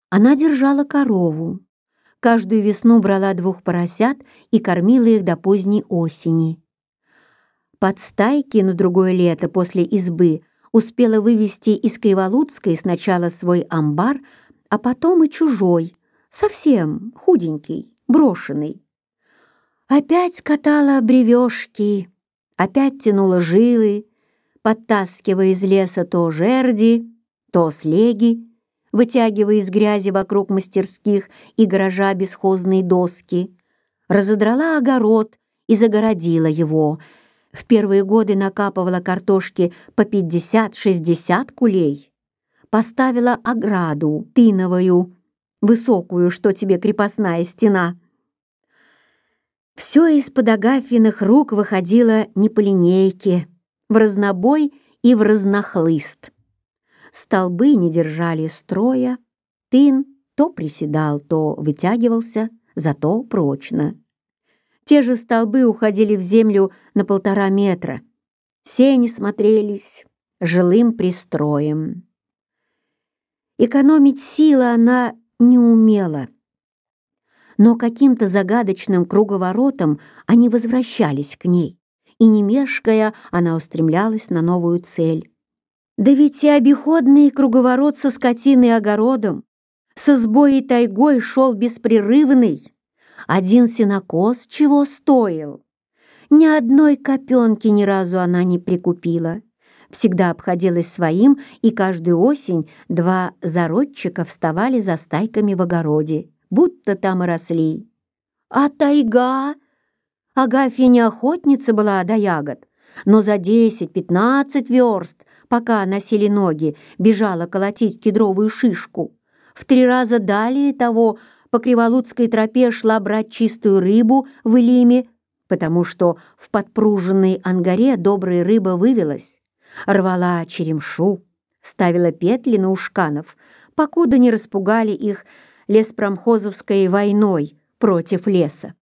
Она держала корову. Каждую весну брала 2 поросят и кормила их до поздней осени. Под стайки на другое лето после избы успела вывести из Криволуцкой сначала свой амбар, а потом и чужой, совсем худенький, брошенный. Опять катала бревешки, опять тянула жилы, подтаскивая из леса то жерди, то слеги, вытягивая из грязи вокруг мастерских и гаража бесхозные доски, разодрала огород и загородила его. В первые годы накапывала картошки по 50-60 кулей, поставила ограду тыновую, высокую, что тебе крепостная стена. Все из-под Агафьиных рук выходило не по линейке, в разнобой и в разнохлыст. Столбы не держали строя, тын то приседал, то вытягивался, зато прочно. Те же столбы уходили в землю на 1,5 метра. Сени смотрелись жилым пристроем. Экономить силы она не умела, но каким-то загадочным круговоротом они возвращались к ней, и, не мешкая, она устремлялась на новую цель. Да ведь и обиходный круговорот со скотиной и огородом, с избой и тайгой шел беспрерывный. Один сенокос чего стоил? Ни одной копенки ни разу она не прикупила. Всегда обходилась своим, и каждую осень 2 зародчика вставали за стайками в огороде, будто там и росли. А тайга? Агафья не охотница была до ягод, но за 10-15 верст, пока носили ноги, бежала колотить кедровую шишку. В 3 раза далее того по Криволуцкой тропе шла брать чистую рыбу в Илиме, потому что в подпруженной ангаре добрая рыба вывелась, рвала черемшу, ставила петли на ушканов, покуда не распугали их леспромхозовской войной против леса.